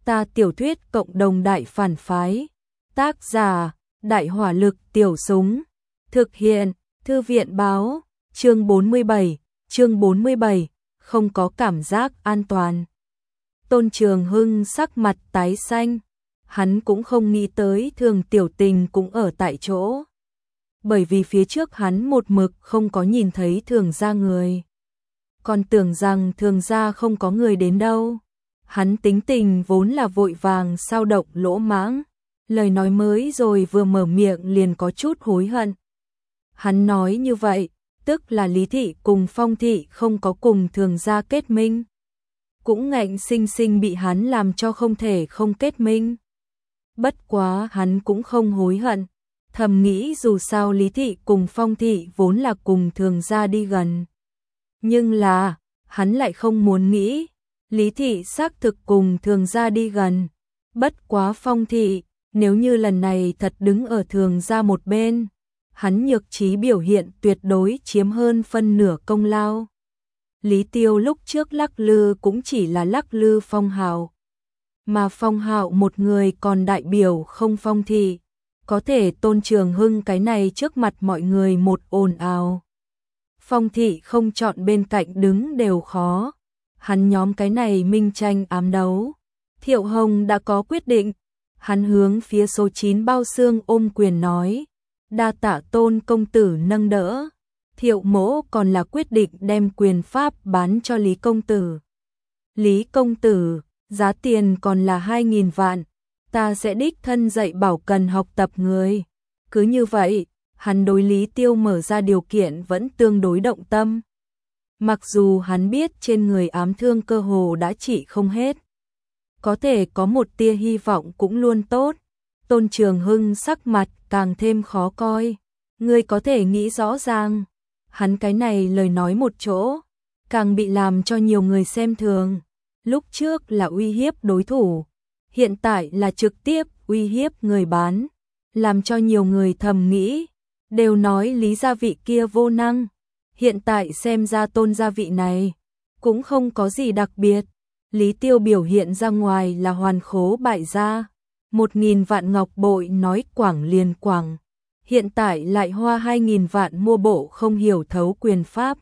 Ta tiểu thuyết cộng đồng đại phản phái. Tác giả: Đại hỏa lực tiểu súng. Thực hiện: Thư viện báo. Chương 47, không có cảm giác an toàn. Tôn Trường Hưng sắc mặt tái xanh. Hắn cũng không nghĩ tới Thường Tiểu Tình cũng ở tại chỗ. Bởi vì phía trước hắn một mực không có nhìn thấy Thường gia người. Còn tưởng rằng Thường gia không có người đến đâu. Hắn tính tình vốn là vội vàng sao động lỗ mãng. Lời nói mới rồi vừa mở miệng liền có chút hối hận. Hắn nói như vậy, tức là Lý Thị cùng Phong Thị không có cùng Thường gia kết minh. Cũng ngạnh sinh sinh bị hắn làm cho không thể không kết minh. Bất quá hắn cũng không hối hận. Thầm nghĩ dù sao Lý Thị cùng Phong Thị vốn là cùng Thường gia đi gần. Nhưng là, hắn lại không muốn nghĩ. Lý Thị xác thực cùng Thường gia đi gần. Bất quá Phong Thị, nếu như lần này thật đứng ở Thường gia một bên, hắn nhược trí biểu hiện tuyệt đối chiếm hơn phân nửa công lao. Lý Tiêu lúc trước lắc lư cũng chỉ là lắc lư Phong Hạo. Mà Phong Hạo một người còn đại biểu không Phong Thị. Có thể Tôn Trường Hưng cái này trước mặt mọi người một ồn ào. Phong Thị không chọn bên cạnh đứng đều khó. Hắn nhóm cái này minh tranh ám đấu. Thiệu Hồng đã có quyết định. Hắn hướng phía số 9 bao xương ôm quyền nói. Đa tạ Tôn công tử nâng đỡ. Thiệu mỗ còn là quyết định đem quyền pháp bán cho Lý công tử. Lý công tử, giá tiền còn là 2.000 vạn. Ta sẽ đích thân dạy bảo cần học tập người. Cứ như vậy, hắn đối Lý Tiêu mở ra điều kiện vẫn tương đối động tâm. Mặc dù hắn biết trên người ám thương cơ hồ đã trị không hết. Có thể có một tia hy vọng cũng luôn tốt. Tôn Trường Hưng sắc mặt càng thêm khó coi. Ngươi có thể nghĩ rõ ràng. Hắn cái này lời nói một chỗ, càng bị làm cho nhiều người xem thường. Lúc trước là uy hiếp đối thủ, hiện tại là trực tiếp uy hiếp người bán. Làm cho nhiều người thầm nghĩ, đều nói Lý gia vị kia vô năng. Hiện tại xem ra Tôn gia vị này, cũng không có gì đặc biệt. Lý Tiêu biểu hiện ra ngoài là hoàn khố bại gia. 1.000 vạn ngọc bội nói quảng liền quảng. Hiện tại lại hoa 2.000 vạn mua bộ không hiểu thấu quyền pháp.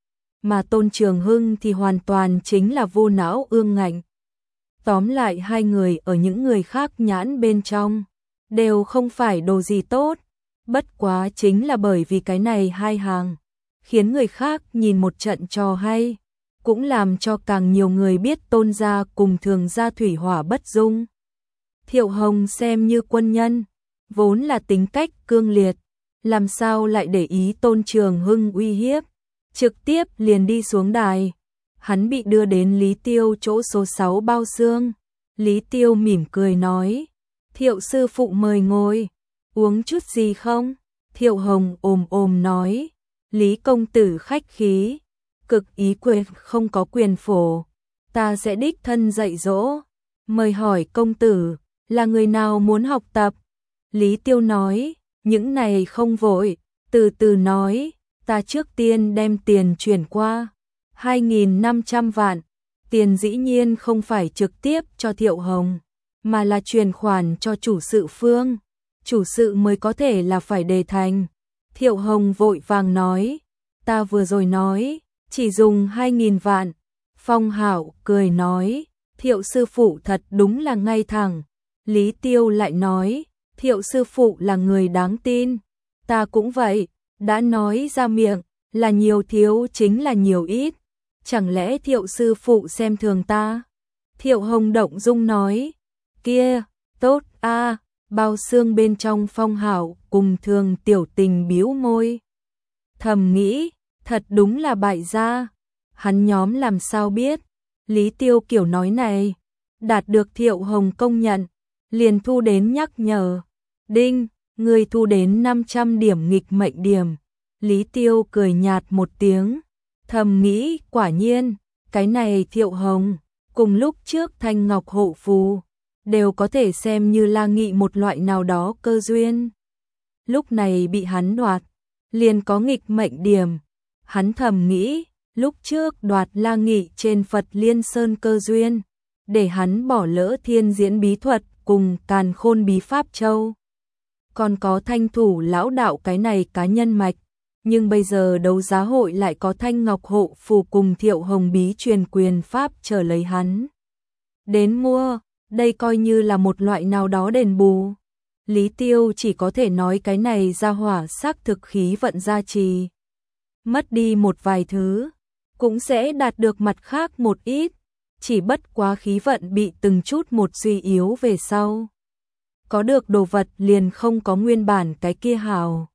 Mà Tôn Trường Hưng thì hoàn toàn chính là vô não ương ngạnh. Tóm lại hai người ở những người khác nhãn bên trong, đều không phải đồ gì tốt. Bất quá chính là bởi vì cái này hai hàng, khiến người khác nhìn một trận trò hay. Cũng làm cho càng nhiều người biết Tôn gia cùng Thường gia thủy hỏa bất dung. Thiệu Hồng xem như quân nhân, vốn là tính cách cương liệt, làm sao lại để ý Tôn Trường Hưng uy hiếp, trực tiếp liền đi xuống đài. Hắn bị đưa đến Lý Tiêu chỗ số 6 bao xương. Lý Tiêu mỉm cười nói, Thiệu sư phụ mời ngồi, uống chút gì không? Thiệu Hồng ồm nói, Lý công tử khách khí, cực ý quyền không có quyền phổ, ta sẽ đích thân dạy dỗ. Mời hỏi công tử, là người nào muốn học tập? Lý Tiêu nói, những này không vội, từ từ nói, ta trước tiên đem tiền chuyển qua. 2.500 vạn, tiền dĩ nhiên không phải trực tiếp cho Thiệu Hồng, mà là chuyển khoản cho chủ sự Phương. Chủ sự mới có thể là phải đề thành. Thiệu Hồng vội vàng nói, ta vừa rồi nói, chỉ dùng 2.000 vạn. Phong Hạo cười nói, Thiệu sư phụ thật đúng là ngay thẳng. Lý Tiêu lại nói, Thiệu sư phụ là người đáng tin. Ta cũng vậy, đã nói ra miệng, là nhiều thiếu chính là nhiều ít. Chẳng lẽ Thiệu sư phụ xem thường ta? Thiệu Hồng động dung nói, kia, tốt a. Bao xương bên trong Phong Hạo cùng Thường Tiểu Tình bĩu môi. Thầm nghĩ, thật đúng là bại gia. Hắn nhóm làm sao biết? Lý Tiêu kiểu nói này, đạt được Thiệu Hồng công nhận, liền thu đến nhắc nhở. Đinh, người thu đến 500 điểm nghịch mệnh điểm. Lý Tiêu cười nhạt một tiếng, thầm nghĩ quả nhiên, cái này Thiệu Hồng, cùng lúc trước Thanh Ngọc hộ phù, đều có thể xem như La Nghị một loại nào đó cơ duyên. Lúc này bị hắn đoạt, liền có nghịch mệnh điểm. Hắn thầm nghĩ, lúc trước đoạt La Nghị trên Phật Liên Sơn cơ duyên, để hắn bỏ lỡ thiên diễn bí thuật cùng càn khôn bí pháp châu. Còn có thanh thủ lão đạo cái này cá nhân mạch, nhưng bây giờ đấu giá hội lại có thanh ngọc hộ phù cùng Thiệu Hồng bí truyền quyền pháp chờ lấy hắn đến mua, đây coi như là một loại nào đó đền bù. Lý Tiêu chỉ có thể nói cái này ra hỏa xác thực khí vận gia trì. Mất đi một vài thứ, cũng sẽ đạt được mặt khác một ít, chỉ bất quá khí vận bị từng chút một suy yếu về sau. Có được đồ vật liền không có nguyên bản cái kia hào.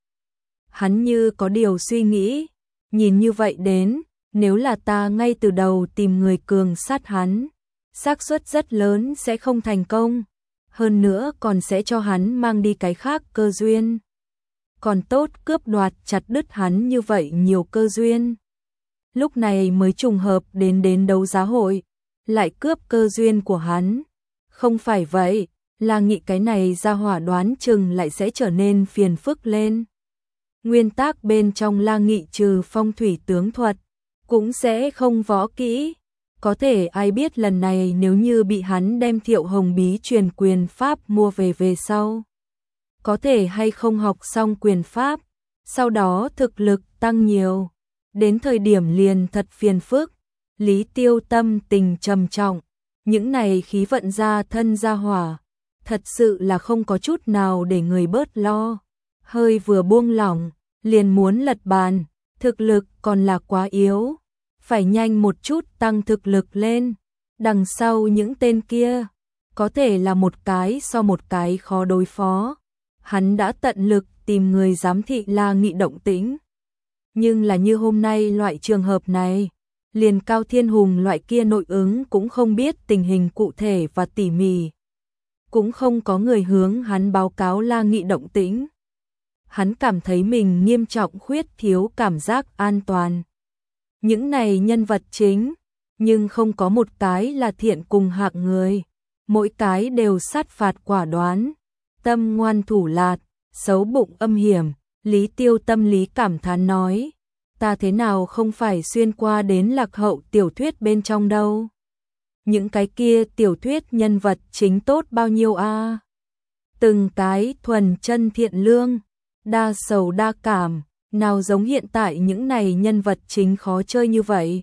Hắn như có điều suy nghĩ, nhìn như vậy đến, nếu là ta ngay từ đầu tìm người cường sát hắn, xác suất rất lớn sẽ không thành công, hơn nữa còn sẽ cho hắn mang đi cái khác cơ duyên. Còn tốt cướp đoạt chặt đứt hắn như vậy nhiều cơ duyên. Lúc này mới trùng hợp đến đấu giá hội, lại cướp cơ duyên của hắn. Không phải vậy, La Nghị cái này ra hỏa đoán chừng lại sẽ trở nên phiền phức lên. Nguyên tắc bên trong La Nghị trừ phong thủy tướng thuật, cũng sẽ không võ kỹ. Có thể ai biết lần này nếu như bị hắn đem Thiệu Hồng bí truyền quyền pháp mua về sau. Có thể hay không học xong quyền pháp, sau đó thực lực tăng nhiều. Đến thời điểm liền thật phiền phức, Lý Tiêu tâm tình trầm trọng. Những này khí vận ra thân ra hỏa, thật sự là không có chút nào để người bớt lo. Hơi vừa buông lỏng, liền muốn lật bàn, thực lực còn là quá yếu. Phải nhanh một chút tăng thực lực lên. Đằng sau những tên kia, có thể là một cái so một cái khó đối phó. Hắn đã tận lực tìm người giám thị La Nghị động tĩnh. Nhưng là như hôm nay loại trường hợp này, liền Cao Thiên Hùng loại kia nội ứng cũng không biết tình hình cụ thể và tỉ mỉ. Cũng không có người hướng hắn báo cáo La Nghị động tĩnh. Hắn cảm thấy mình nghiêm trọng khuyết thiếu cảm giác an toàn. Những này nhân vật chính, nhưng không có một cái là thiện cùng hạng người. Mỗi cái đều sát phạt quả đoán, tâm ngoan thủ lạt, xấu bụng âm hiểm. Lý Tiêu tâm lý cảm thán nói, ta thế nào không phải xuyên qua đến lạc hậu tiểu thuyết bên trong đâu. Những cái kia tiểu thuyết nhân vật chính tốt bao nhiêu a? Từng cái thuần chân thiện lương, đa sầu đa cảm, nào giống hiện tại những này nhân vật chính khó chơi như vậy.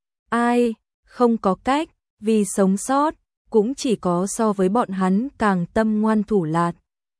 Ai, không có cách, vì sống sót, cũng chỉ có so với bọn hắn càng tâm ngoan thủ lạt.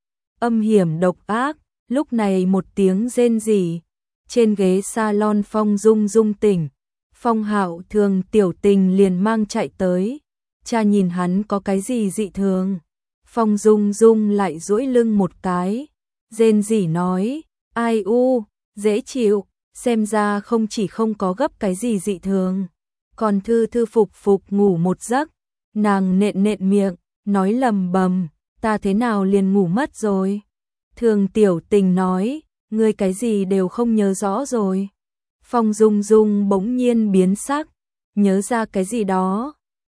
Âm hiểm độc ác, lúc này một tiếng rên rỉ, trên ghế salon Phong Dung Dung tỉnh. Phong Hạo Thường tiểu tình liền mang chạy tới, cha nhìn hắn có cái gì dị thường. Phong Dung Dung lại duỗi lưng một cái, rên rỉ nói, ai u, dễ chịu, xem ra không chỉ không có gấp cái gì dị thường, còn thư thư phục phục ngủ một giấc. Nàng nện nện miệng, nói lầm bầm, ta thế nào liền ngủ mất rồi. Thường tiểu tình nói, ngươi cái gì đều không nhớ rõ rồi. Phong Dung Dung bỗng nhiên biến sắc, nhớ ra cái gì đó.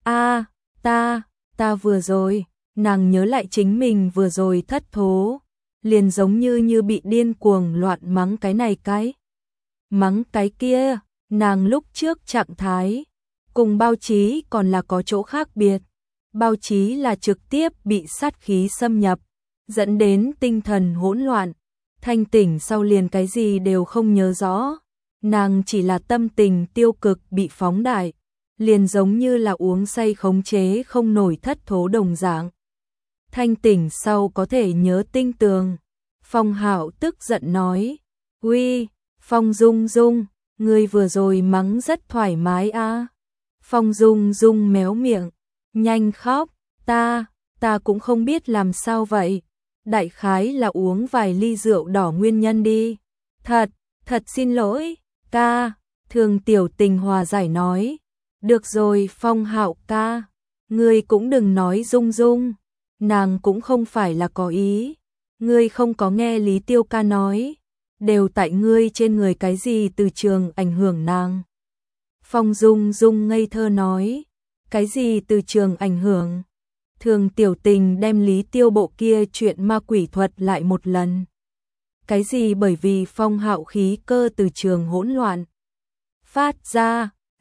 Ta vừa rồi, nàng nhớ lại chính mình vừa rồi thất thố, liền giống như bị điên cuồng loạn mắng cái này cái, mắng cái kia. Nàng lúc trước trạng thái cùng Bao Chí còn là có chỗ khác biệt. Bao Chí là trực tiếp bị sát khí xâm nhập, dẫn đến tinh thần hỗn loạn, thanh tỉnh sau liền cái gì đều không nhớ rõ. Nàng chỉ là tâm tình tiêu cực bị phóng đại, liền giống như là uống say khống chế không nổi thất thố đồng dạng. Thanh tỉnh sau có thể nhớ tinh tường. Phong Hạo tức giận nói, uy, Phong Dung Dung, ngươi vừa rồi mắng rất thoải mái a. Phong Dung Dung méo miệng, nhanh khóc, ta cũng không biết làm sao vậy. Đại khái là uống vài ly rượu đỏ nguyên nhân đi. Thật xin lỗi, ca. Thường tiểu tình hòa giải nói, được rồi Phong Hạo ca, ngươi cũng đừng nói Dung Dung, nàng cũng không phải là có ý. Ngươi không có nghe Lý Tiêu ca nói, đều tại ngươi trên người cái gì từ trường ảnh hưởng nàng. Phong Dung Dung ngây thơ nói, cái gì từ trường ảnh hưởng? Thường tiểu tình đem Lý Tiêu bộ kia chuyện ma quỷ thuật lại một lần. Cái gì bởi vì Phong Hạo khí cơ từ trường hỗn loạn phát ra,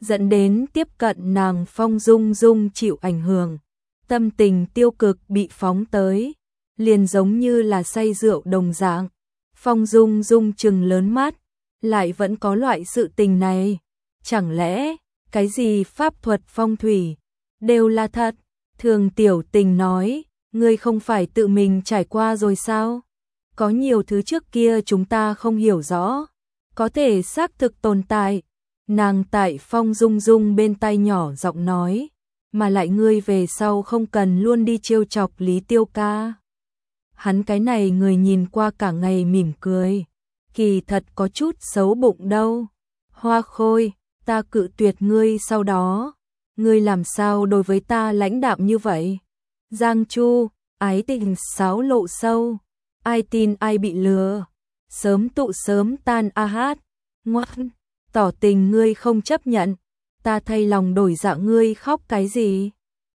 dẫn đến tiếp cận nàng Phong Dung Dung chịu ảnh hưởng, tâm tình tiêu cực bị phóng tới, liền giống như là say rượu đồng dạng. Phong Dung Dung trừng lớn mắt, lại vẫn có loại sự tình này, chẳng lẽ cái gì pháp thuật phong thủy đều là thật? Thường Tiểu Tình nói, ngươi không phải tự mình trải qua rồi sao? Có nhiều thứ trước kia chúng ta không hiểu rõ, có thể xác thực tồn tại. Nàng tại Phong Dung Dung bên tai nhỏ giọng nói, mà lại ngươi về sau không cần luôn đi trêu chọc Lý Tiêu ca. Hắn cái này người nhìn qua cả ngày mỉm cười, kỳ thật có chút xấu bụng đâu. Hoa Khôi, ta cự tuyệt ngươi sau đó, ngươi làm sao đối với ta lãnh đạm như vậy? Giang Chu, ái tình xáo lộ sâu, ai tin ai bị lừa, sớm tụ sớm tan a hát, ngoan, tỏ tình ngươi không chấp nhận, ta thay lòng đổi dạ ngươi khóc cái gì?